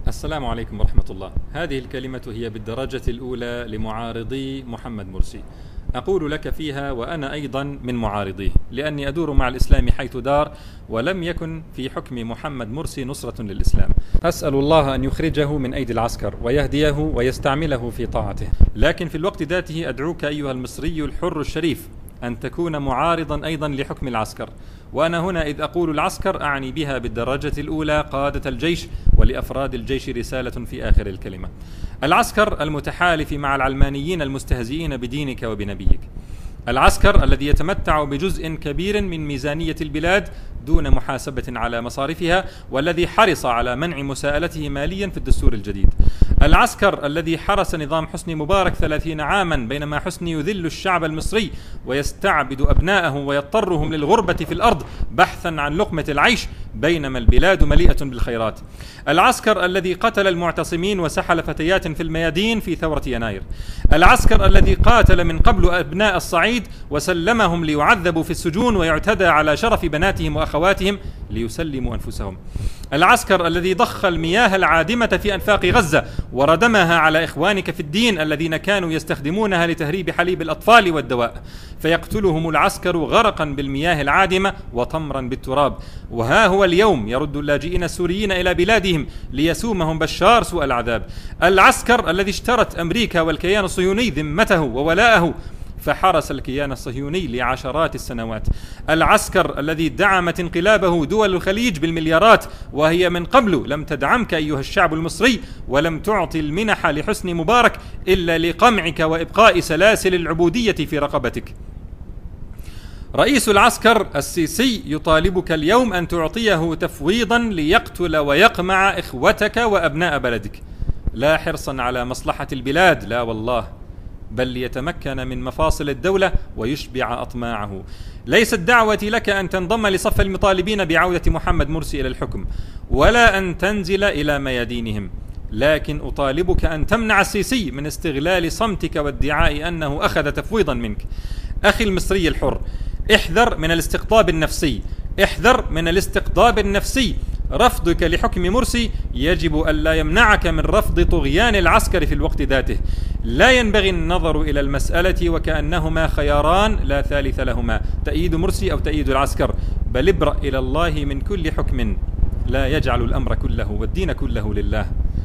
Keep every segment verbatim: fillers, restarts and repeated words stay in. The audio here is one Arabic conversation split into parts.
السلام عليكم ورحمة الله. هذه الكلمة هي بالدرجة الأولى لمعارضي محمد مرسي. أقول لك فيها وأنا أيضا من معارضيه، لأني أدور مع الإسلام حيث دار، ولم يكن في حكم محمد مرسي نصرة للإسلام. أسأل الله أن يخرجه من أيدي العسكر ويهديه ويستعمله في طاعته، لكن في الوقت ذاته أدعوك أيها المصري الحر الشريف أن تكون معارضا أيضا لحكم العسكر. وأنا هنا إذ أقول العسكر أعني بها بالدرجة الأولى قادة الجيش، ولأفراد الجيش رسالة في آخر الكلمة. العسكر المتحالف مع العلمانيين المستهزئين بدينك وبنبيك، العسكر الذي يتمتع بجزء كبير من ميزانية البلاد دون محاسبة على مصارفها، والذي حرص على منع مساءلته ماليا في الدستور الجديد، العسكر الذي حرس نظام حسني مبارك ثلاثين عاما بينما حسني يذل الشعب المصري ويستعبد أبناءه ويضطرهم للغربة في الأرض بحثا عن لقمة العيش بينما البلاد مليئة بالخيرات، العسكر الذي قتل المعتصمين وسحل فتيات في الميادين في ثورة يناير، العسكر الذي قاتل من قبل أبناء الصعيد وسلمهم ليعذبوا في السجون ويعتدى على شرف بناتهم وأخواتهم ليسلموا أنفسهم، العسكر الذي ضخ المياه العادمة في أنفاق غزة وردمها على إخوانك في الدين الذين كانوا يستخدمونها لتهريب حليب الأطفال والدواء، فيقتلهم العسكر غرقا بالمياه العادمة وطمرا بالتراب. وها هو اليوم يرد اللاجئين السوريين إلى بلادهم ليسومهم بشار سوء العذاب، العسكر الذي اشترت أمريكا والكيان الصهيوني ذمته وولاءه فحرس الكيان الصهيوني لعشرات السنوات، العسكر الذي دعمت انقلابه دول الخليج بالمليارات وهي من قبل لم تدعمك أيها الشعب المصري، ولم تعطي المنح لحسني مبارك إلا لقمعك وإبقاء سلاسل العبودية في رقبتك. رئيس العسكر السيسي يطالبك اليوم أن تعطيه تفويضا ليقتل ويقمع إخوتك وأبناء بلدك، لا حرصا على مصلحة البلاد، لا والله، بل ليتمكن من مفاصل الدولة ويشبع أطماعه. ليست دعوتي لك أن تنضم لصف المطالبين بعودة محمد مرسي إلى الحكم ولا أن تنزل إلى ميادينهم، لكن أطالبك أن تمنع السيسي من استغلال صمتك وادعاء أنه أخذ تفويضا منك. أخي المصري الحر، احذر من الاستقطاب النفسي، احذر من الاستقطاب النفسي. رفضك لحكم مرسي يجب ألا يمنعك من رفض طغيان العسكر في الوقت ذاته. لا ينبغي النظر إلى المسألة وكأنهما خياران لا ثالث لهما، تأييد مرسي أو تأييد العسكر، بل ابرأ إلى الله من كل حكم لا يجعل الأمر كله والدين كله لله.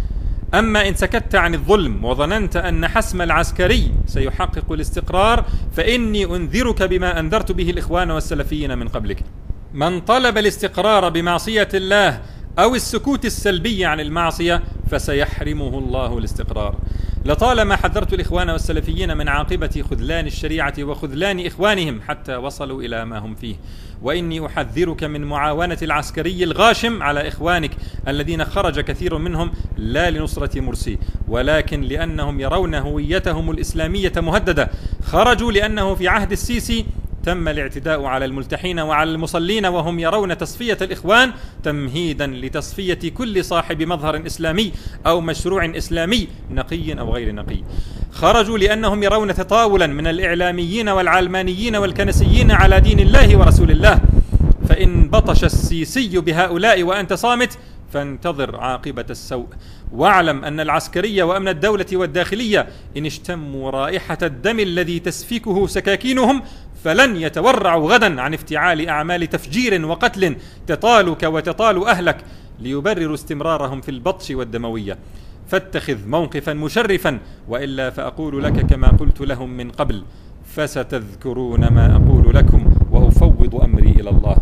أما إن سكت عن الظلم وظننت أن حسم العسكري سيحقق الاستقرار فإني أنذرك بما أنذرت به الإخوان والسلفيين من قبلك. من طلب الاستقرار بمعصية الله أو السكوت السلبي عن المعصية فسيحرمه الله الاستقرار. لطالما حذرت الإخوان والسلفيين من عاقبة خذلان الشريعة وخذلان إخوانهم حتى وصلوا إلى ما هم فيه، وإني أحذرك من معاونة العسكري الغاشم على إخوانك الذين خرج كثير منهم لا لنصرة مرسي ولكن لأنهم يرون هويتهم الإسلامية مهددة. خرجوا لأنه في عهد السيسي تم الاعتداء على الملتحين وعلى المصلين وهم يرون تصفية الإخوان تمهيدا لتصفية كل صاحب مظهر إسلامي أو مشروع إسلامي نقي أو غير نقي. خرجوا لأنهم يرون تطاولا من الإعلاميين والعلمانيين والكنسيين على دين الله ورسول الله. فإن بطش السيسي بهؤلاء وأنت صامت فانتظر عاقبة السوء، واعلم أن العسكرية وأمن الدولة والداخلية إن اشتموا رائحة الدم الذي تسفكه سكاكينهم فلن يتورعوا غدا عن افتعال أعمال تفجير وقتل تطالك وتطال أهلك ليبرروا استمرارهم في البطش والدموية. فاتخذ موقفا مشرفا، وإلا فأقول لك كما قلت لهم من قبل، فستذكرون ما أقول لكم وأفوض أمري إلى الله.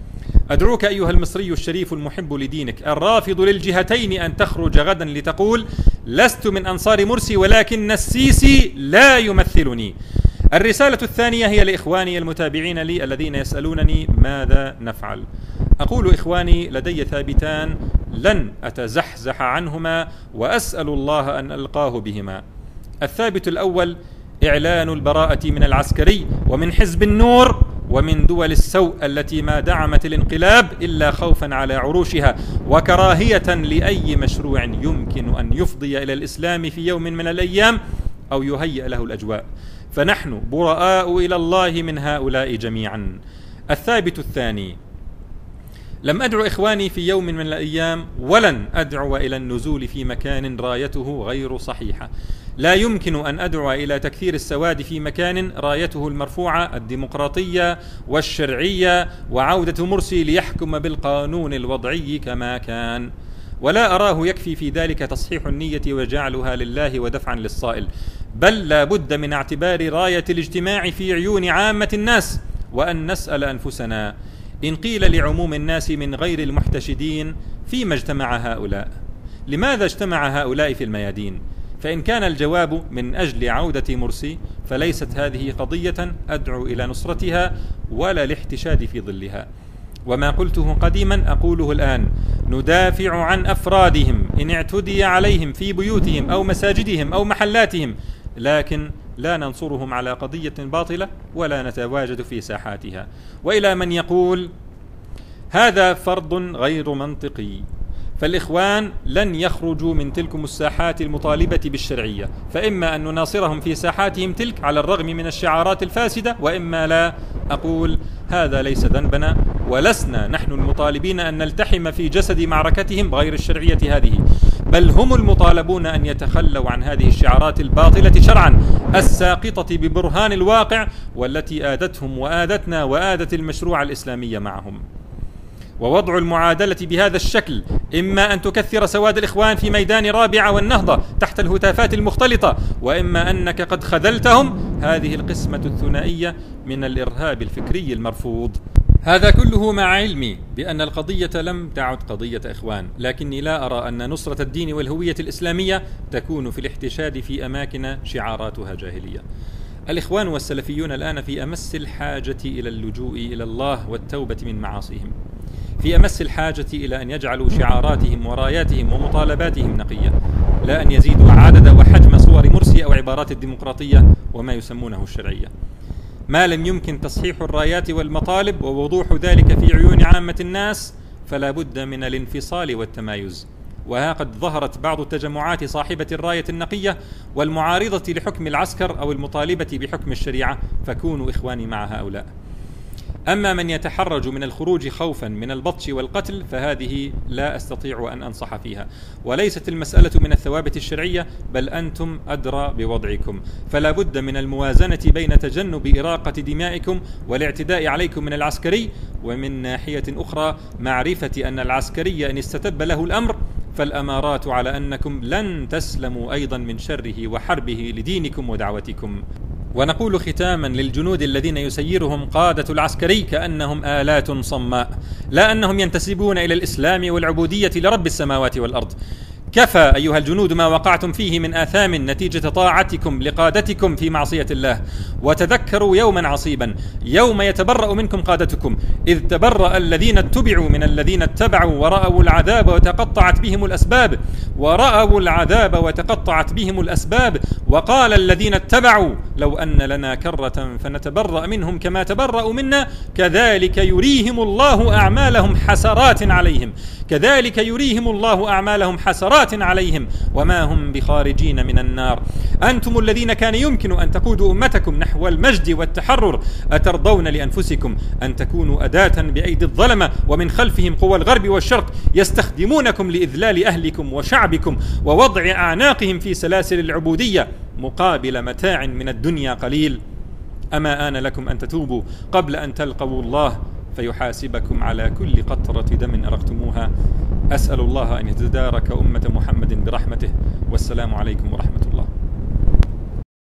أدعوك أيها المصري الشريف المحب لدينك الرافض للجهتين أن تخرج غدا لتقول لست من أنصار مرسي ولكن السيسي لا يمثلني. الرسالة الثانية هي لإخواني المتابعين لي الذين يسألونني ماذا نفعل. أقول إخواني لدي ثابتان لن أتزحزح عنهما وأسأل الله أن ألقاه بهما. الثابت الأول إعلان البراءة من العسكري ومن حزب النور ومن دول السوء التي ما دعمت الانقلاب إلا خوفا على عروشها وكراهية لأي مشروع يمكن أن يفضي إلى الإسلام في يوم من الأيام أو يهيئ له الأجواء، فنحن براء إلى الله من هؤلاء جميعا. الثابت الثاني لم أدعو إخواني في يوم من الأيام ولن أدعو إلى النزول في مكان رايته غير صحيحة. لا يمكن أن أدعو إلى تكثير السواد في مكان رايته المرفوعة الديمقراطية والشرعية وعودة مرسي ليحكم بالقانون الوضعي كما كان، ولا أراه يكفي في ذلك تصحيح النية وجعلها لله ودفعا للصائل، بل لا بد من اعتبار راية الاجتماع في عيون عامة الناس، وأن نسأل أنفسنا إن قيل لعموم الناس من غير المحتشدين فيما اجتمع هؤلاء؟ لماذا اجتمع هؤلاء في الميادين؟ فإن كان الجواب من أجل عودة مرسي فليست هذه قضية أدعو إلى نصرتها ولا الاحتشاد في ظلها. وما قلته قديما أقوله الآن: ندافع عن أفرادهم إن اعتدي عليهم في بيوتهم أو مساجدهم أو محلاتهم، لكن لا ننصرهم على قضية باطلة ولا نتواجد في ساحاتها. وإلى من يقول هذا فرض غير منطقي، فالإخوان لن يخرجوا من تلكم الساحات المطالبة بالشرعية، فإما أن نناصرهم في ساحاتهم تلك على الرغم من الشعارات الفاسدة وإما لا. أقول هذا ليس ذنبنا، ولسنا نحن المطالبين أن نلتحم في جسد معركتهم غير الشرعية هذه، بل هم المطالبون أن يتخلوا عن هذه الشعارات الباطلة شرعا الساقطة ببرهان الواقع، والتي آذتهم وآذتنا وآذت المشروع الإسلامي معهم. ووضع المعادلة بهذا الشكل إما أن تكثر سواد الإخوان في ميدان رابعة والنهضة تحت الهتافات المختلطة، وإما أنك قد خذلتهم. هذه القسمة الثنائية من الإرهاب الفكري المرفوض. هذا كله مع علمي بأن القضية لم تعد قضية إخوان، لكني لا أرى أن نصرة الدين والهوية الإسلامية تكون في الاحتشاد في أماكن شعاراتها جاهلية. الإخوان والسلفيون الآن في أمس الحاجة إلى اللجوء إلى الله والتوبة من معاصيهم، في أمس الحاجة إلى أن يجعلوا شعاراتهم وراياتهم ومطالباتهم نقية، لا أن يزيدوا عدد وحجم صور مرسي أو عبارات الديمقراطية وما يسمونه الشرعية. ما لم يمكن تصحيح الرايات والمطالب ووضوح ذلك في عيون عامة الناس فلا بد من الانفصال والتمايز. وها قد ظهرت بعض التجمعات صاحبة الراية النقية والمعارضة لحكم العسكر أو المطالبة بحكم الشريعة، فكونوا إخواني مع هؤلاء. أما من يتحرج من الخروج خوفا من البطش والقتل فهذه لا أستطيع أن أنصح فيها، وليست المسألة من الثوابت الشرعية، بل أنتم أدرى بوضعكم. فلا بد من الموازنة بين تجنب إراقة دمائكم والاعتداء عليكم من العسكري، ومن ناحية أخرى معرفة أن العسكري إن استتب له الأمر فالأمارات على أنكم لن تسلموا أيضا من شره وحربه لدينكم ودعوتكم. ونقول ختاما للجنود الذين يسيرهم قادة العسكري كأنهم آلات صماء، لا أنهم ينتسبون إلى الإسلام والعبودية لرب السماوات والأرض. كفى أيها الجنود ما وقعتم فيه من آثام نتيجة طاعتكم لقادتكم في معصية الله، وتذكروا يوما عصيبا يوم يتبرأ منكم قادتكم، إذ تبرأ الذين اتبعوا من الذين اتبعوا ورأوا العذاب وتقطعت بهم الأسباب ورأوا العذاب وتقطعت بهم الأسباب وقال الذين اتبعوا لو أن لنا كرة فنتبرأ منهم كما تبرأوا منا كذلك يريهم الله أعمالهم حسرات عليهم كذلك يريهم الله أعمالهم حسرات عليهم وما هم بخارجين من النار. أنتم الذين كان يمكن أن تقودوا أمتكم نحو المجد والتحرر، أترضون لأنفسكم أن تكونوا أداة بأيدي الظلمة ومن خلفهم قوى الغرب والشرق يستخدمونكم لإذلال أهلكم وشعبكم ووضع أعناقهم في سلاسل العبودية مقابل متاع من الدنيا قليل؟ أما آن لكم أن تتوبوا قبل أن تلقوا الله فيحاسبكم على كل قطرة دم أرقتموها. أسأل الله أن يتدارك أمة محمد برحمته، والسلام عليكم ورحمة الله.